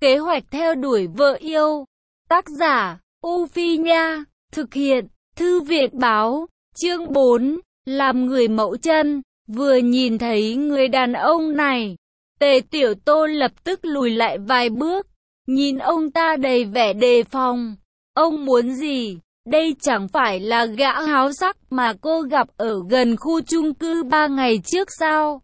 Kế hoạch theo đuổi vợ yêu. Tác giả, U Phi Nha. Thực hiện, Thư viện Báo. Chương 4. Làm người mẫu chân. Vừa nhìn thấy người đàn ông này, Tề Tiểu Tô lập tức lùi lại vài bước. Nhìn ông ta đầy vẻ đề phòng. Ông muốn gì? Đây chẳng phải là gã háo sắc mà cô gặp ở gần khu chung cư 3 ngày trước sao?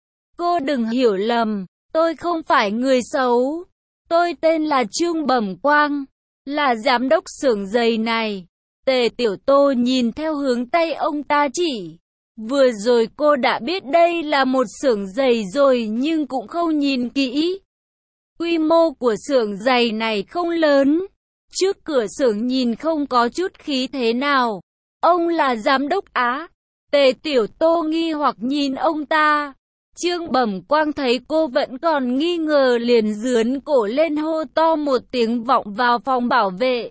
Cô đừng hiểu lầm, tôi không phải người xấu. Tôi tên là Trương Bẩm Quang, là giám đốc xưởng giày này. Tề Tiểu Tô nhìn theo hướng tay ông ta chỉ. Vừa rồi cô đã biết đây là một xưởng giày rồi nhưng cũng không nhìn kỹ. Quy mô của xưởng giày này không lớn. Trước cửa xưởng nhìn không có chút khí thế nào. Ông là giám đốc Á. Tề Tiểu Tô nghi hoặc nhìn ông ta. Trương Bẩm Quang thấy cô vẫn còn nghi ngờ liền giướn cổ lên hô to một tiếng vọng vào phòng bảo vệ.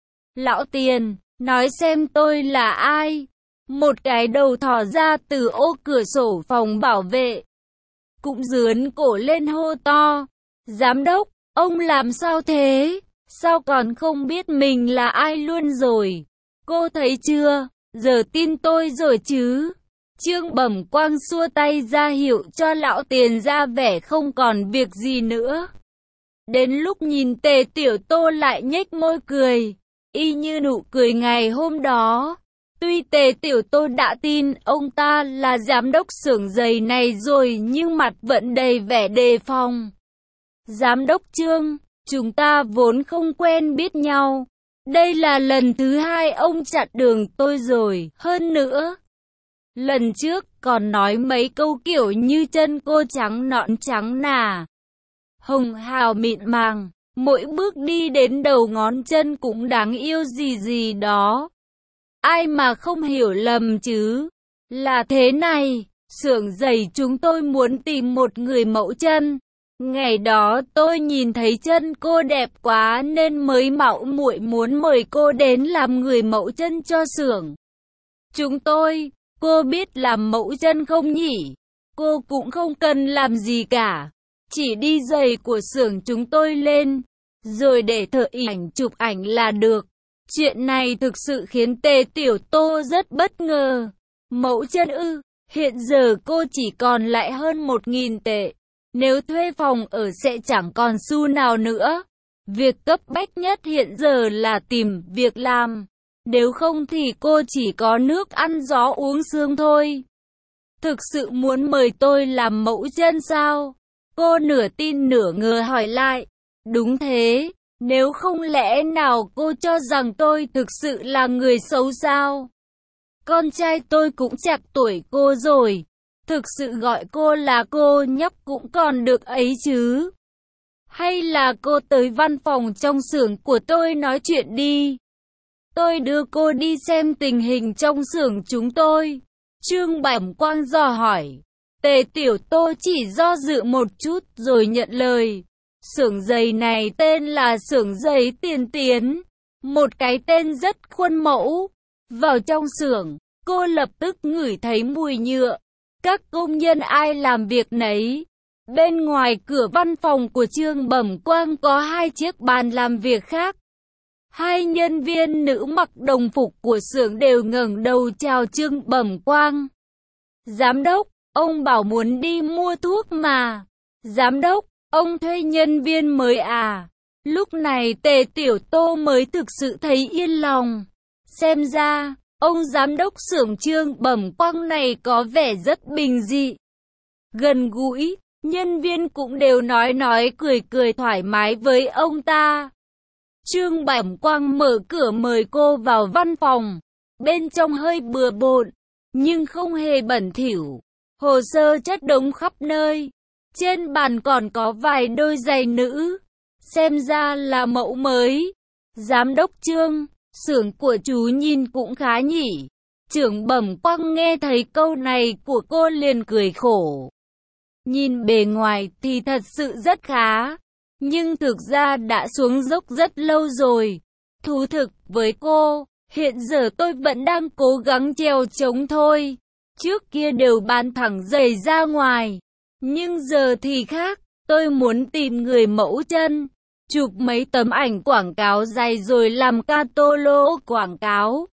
Lão Tiền, nói xem tôi là ai? Một cái đầu thò ra từ ô cửa sổ phòng bảo vệ. Cũng giướn cổ lên hô to. Giám đốc, ông làm sao thế? Sao còn không biết mình là ai luôn rồi? Cô thấy chưa? Giờ tin tôi rồi chứ? Trương Bẩm Quang xua tay ra hiệu cho lão Tiền ra vẻ không còn việc gì nữa. Đến lúc nhìn Tề Tiểu Tô lại nhếch môi cười, y như nụ cười ngày hôm đó. Tuy Tề Tiểu Tô đã tin ông ta là giám đốc xưởng giày này rồi nhưng mặt vẫn đầy vẻ đề phòng. Giám đốc Trương, chúng ta vốn không quen biết nhau. Đây là lần thứ hai ông chặn đường tôi rồi. Hơn nữa, lần trước còn nói mấy câu kiểu như chân cô trắng nõn trắng nà, hồng hào mịn màng, mỗi bước đi đến đầu ngón chân cũng đáng yêu gì gì đó. Ai mà không hiểu lầm chứ? Là thế này, xưởng giày chúng tôi muốn tìm một người mẫu chân. Ngày đó tôi nhìn thấy chân cô đẹp quá nên mới mạo muội muốn mời cô đến làm người mẫu chân cho xưởng chúng tôi. Cô biết làm mẫu chân không nhỉ? Cô cũng không cần làm gì cả, chỉ đi giày của xưởng chúng tôi lên, rồi để thợ ảnh chụp ảnh là được. Chuyện này thực sự khiến Tề Tiểu Tô rất bất ngờ. Mẫu chân ư? Hiện giờ cô chỉ còn lại hơn 1.000 tệ. Nếu thuê phòng ở sẽ chẳng còn xu nào nữa. Việc cấp bách nhất hiện giờ là tìm việc làm. Nếu không thì cô chỉ có nước ăn gió uống sương thôi. Thực sự muốn mời tôi làm mẫu chân sao? Cô nửa tin nửa ngờ hỏi lại. Đúng thế, nếu không lẽ nào cô cho rằng tôi thực sự là người xấu sao? Con trai tôi cũng chạc tuổi cô rồi. Thực sự gọi cô là cô nhóc cũng còn được ấy chứ. Hay là cô tới văn phòng trong xưởng của tôi nói chuyện đi. Tôi đưa cô đi xem tình hình trong xưởng chúng tôi. Trương Bẩm Quang dò hỏi. Tề Tiểu Tô chỉ do dự một chút rồi nhận lời. Xưởng giày này tên là xưởng giày Tiền Tiến. Một cái tên rất khuôn mẫu. Vào trong xưởng, cô lập tức ngửi thấy mùi nhựa. Các công nhân ai làm việc nấy. Bên ngoài cửa văn phòng của Trương Bẩm Quang có 2 chiếc bàn làm việc khác. 2 nhân viên nữ mặc đồng phục của xưởng đều ngẩng đầu chào Trương Bẩm Quang. Giám đốc, ông bảo muốn đi mua thuốc mà. Giám đốc, ông thuê nhân viên mới à? Lúc này Tề Tiểu Tô mới thực sự thấy yên lòng. Xem ra, ông giám đốc xưởng Trương Bẩm Quang này có vẻ rất bình dị, gần gũi. Nhân viên cũng đều nói cười thoải mái với ông ta. Trương Bẩm Quang mở cửa mời cô vào văn phòng. Bên trong hơi bừa bộn, nhưng không hề bẩn thỉu. Hồ sơ chất đống khắp nơi. Trên bàn còn có vài đôi giày nữ. Xem ra là mẫu mới. Giám đốc Trương, xưởng của chú nhìn cũng khá nhỉ. Trưởng Bẩm Quang nghe thấy câu này của cô liền cười khổ. Nhìn bề ngoài thì thật sự rất khá. Nhưng thực ra đã xuống dốc rất lâu rồi. Thú thực với cô, hiện giờ tôi vẫn đang cố gắng trèo trống thôi. Trước kia đều bán thẳng giày ra ngoài. Nhưng giờ thì khác, tôi muốn tìm người mẫu chân. chụp mấy tấm ảnh quảng cáo giày rồi làm catalog quảng cáo.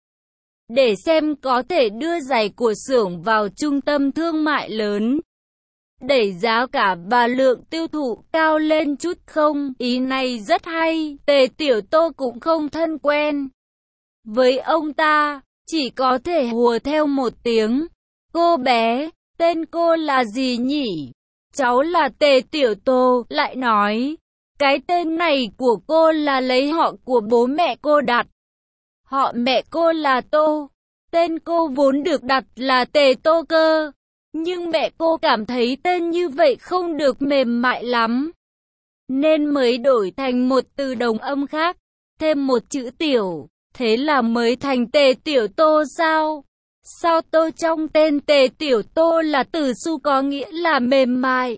Để xem có thể đưa giày của xưởng vào trung tâm thương mại lớn. Đẩy giá cả và lượng tiêu thụ cao lên chút không? Ý này rất hay, Tề Tiểu Tô cũng không thân quen với ông ta, chỉ có thể hùa theo một tiếng. Cô bé, tên cô là gì nhỉ? Cháu là Tề Tiểu Tô, lại nói. Cái tên này của cô là lấy họ của bố mẹ cô đặt. Họ mẹ cô là Tô. Tên cô vốn được đặt là Tề Tô cơ. Nhưng mẹ cô cảm thấy tên như vậy không được mềm mại lắm, nên mới đổi thành một từ đồng âm khác, thêm một chữ tiểu. Thế là mới thành Tề Tiểu Tô sao? Sao Tô trong tên Tề Tiểu Tô là từ xu có nghĩa là mềm mại.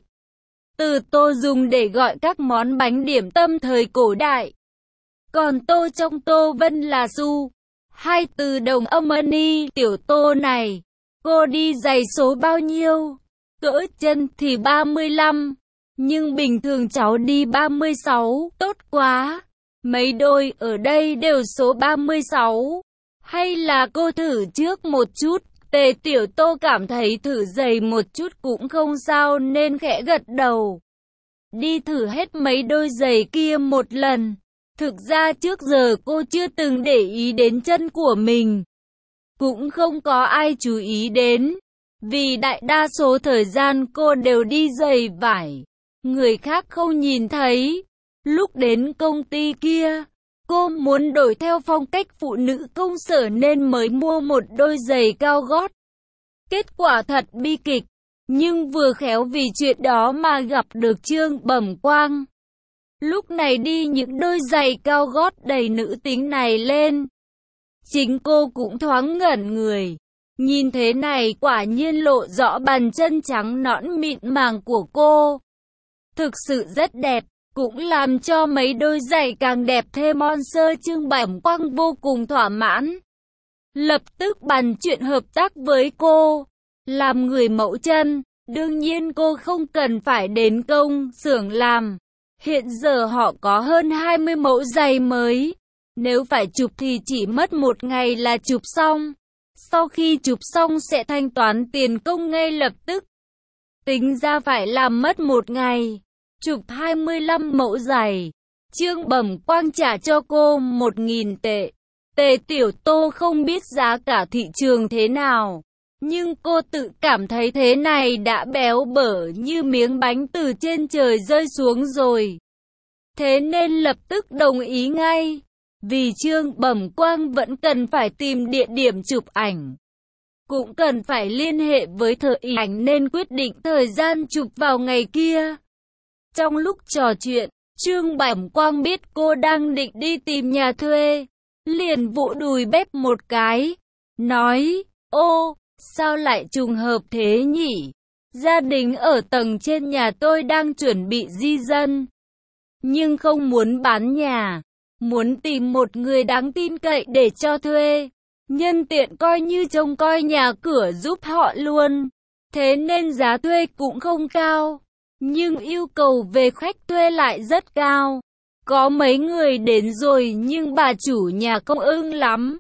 Từ Tô dùng để gọi các món bánh điểm tâm thời cổ đại. Còn Tô trong Tô Vân là xu. Hai từ đồng âm ni. Tiểu Tô này, cô đi giày số bao nhiêu? Cỡ chân thì 35. Nhưng bình thường cháu đi 36. Tốt quá. Mấy đôi ở đây đều số 36. Hay là cô thử trước một chút? Tề Tiểu Tô cảm thấy thử giày một chút cũng không sao nên khẽ gật đầu. Đi thử hết mấy đôi giày kia một lần. Thực ra trước giờ cô chưa từng để ý đến chân của mình. Cũng không có ai chú ý đến. Vì đại đa số thời gian cô đều đi giày vải. Người khác không nhìn thấy. Lúc đến công ty kia, cô muốn đổi theo phong cách phụ nữ công sở nên mới mua một đôi giày cao gót. Kết quả thật bi kịch. Nhưng vừa khéo vì chuyện đó mà gặp được Trương Bẩm Quang. Lúc này đi những đôi giày cao gót đầy nữ tính này lên. Chính cô cũng thoáng ngẩn người. Nhìn thế này quả nhiên lộ rõ bàn chân trắng nõn mịn màng của cô. Thực sự rất đẹp, cũng làm cho mấy đôi giày càng đẹp thêm. Monster Trương Bẩm Quang vô cùng thỏa mãn. Lập tức bàn chuyện hợp tác với cô. Làm người mẫu chân, đương nhiên cô không cần phải đến công xưởng làm. Hiện giờ họ có hơn 20 mẫu giày mới. Nếu phải chụp thì chỉ mất một ngày là chụp xong. Sau khi chụp xong sẽ thanh toán tiền công ngay lập tức. Tính ra phải làm mất một ngày. Chụp 25 mẫu giày. Trương Bẩm Quang trả cho cô 1.000 tệ. Tề Tiểu Tô không biết giá cả thị trường thế nào. Nhưng cô tự cảm thấy thế này đã béo bở như miếng bánh từ trên trời rơi xuống rồi. Thế nên lập tức đồng ý ngay. Vì Trương Bẩm Quang vẫn cần phải tìm địa điểm chụp ảnh. Cũng cần phải liên hệ với thợ ảnh nên quyết định thời gian chụp vào ngày kia. Trong lúc trò chuyện, Trương Bẩm Quang biết cô đang định đi tìm nhà thuê. Liền vỗ đùi bếp một cái. Nói, ô, sao lại trùng hợp thế nhỉ? Gia đình ở tầng trên nhà tôi đang chuẩn bị di dân. Nhưng không muốn bán nhà. Muốn tìm một người đáng tin cậy để cho thuê. Nhân tiện coi như trông coi nhà cửa giúp họ luôn. Thế nên giá thuê cũng không cao. Nhưng yêu cầu về khách thuê lại rất cao. Có mấy người đến rồi nhưng bà chủ nhà không ưng lắm.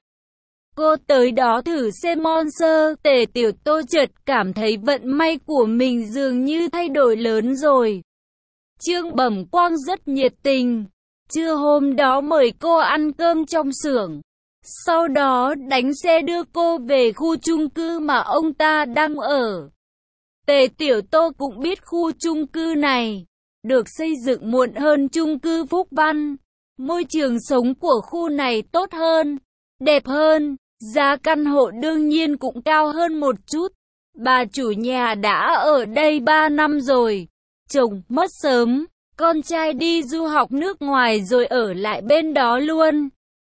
Cô tới đó thử xem Monster. Tề Tiểu Tô chợt cảm thấy vận may của mình dường như thay đổi lớn rồi. Trương Bẩm Quang rất nhiệt tình. Trưa hôm đó mời cô ăn cơm trong xưởng. Sau đó đánh xe đưa cô về khu chung cư mà ông ta đang ở. Tề Tiểu Tô cũng biết khu chung cư này được xây dựng muộn hơn chung cư Phúc Văn. Môi trường sống của khu này tốt hơn, đẹp hơn. Giá căn hộ đương nhiên cũng cao hơn một chút. Bà chủ nhà đã ở đây 3 năm rồi. Chồng mất sớm, con trai đi du học nước ngoài rồi ở lại bên đó luôn.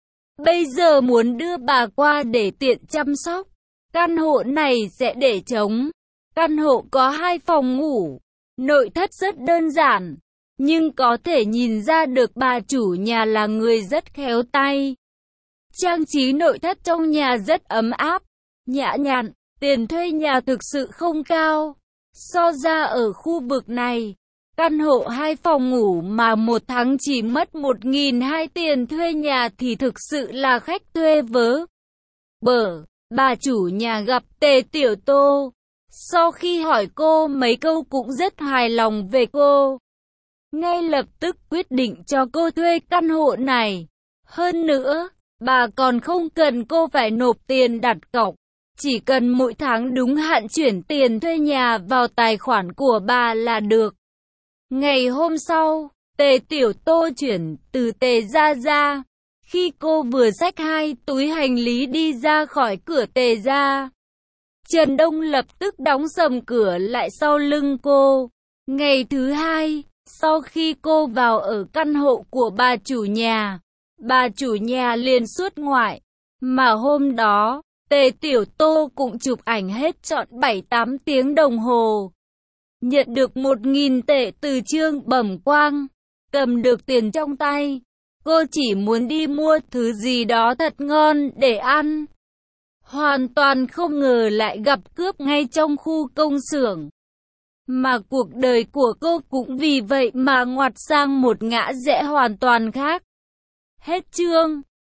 Bây giờ muốn đưa bà qua để tiện chăm sóc. Căn hộ này sẽ để trống. Căn hộ có 2 phòng ngủ. Nội thất rất đơn giản. Nhưng có thể nhìn ra được bà chủ nhà là người rất khéo tay. Trang trí nội thất trong nhà rất ấm áp, nhã nhặn. Tiền thuê nhà thực sự không cao. So ra ở khu vực này, Căn hộ 2 phòng ngủ mà một tháng chỉ mất 1.200 tiền thuê nhà thì thực sự là khách thuê vớ bở. Bà chủ nhà gặp Tề Tiểu Tô. Sau khi hỏi cô mấy câu cũng rất hài lòng về cô. Ngay lập tức quyết định cho cô thuê căn hộ này. Hơn nữa, bà còn không cần cô phải nộp tiền đặt cọc. Chỉ cần mỗi tháng đúng hạn chuyển tiền thuê nhà vào tài khoản của bà là được. Ngày hôm sau, Tề Tiểu Tô chuyển từ Tề gia ra. Khi cô vừa xách 2 túi hành lý đi ra khỏi cửa Tề gia, Trần Đông lập tức đóng sầm cửa lại sau lưng cô. Ngày thứ hai, sau khi cô vào ở căn hộ của bà chủ nhà liền xuất ngoại. Mà hôm đó, Tề Tiểu Tô cũng chụp ảnh hết trọn 7-8 tiếng đồng hồ. Nhận được 1.000 tệ từ Trương Bẩm Quang. Cầm được tiền trong tay, cô chỉ muốn đi mua thứ gì đó thật ngon để ăn. Hoàn toàn không ngờ lại gặp cướp ngay trong khu công xưởng. Mà cuộc đời của cô cũng vì vậy mà ngoặt sang một ngã rẽ hoàn toàn khác. Hết chương.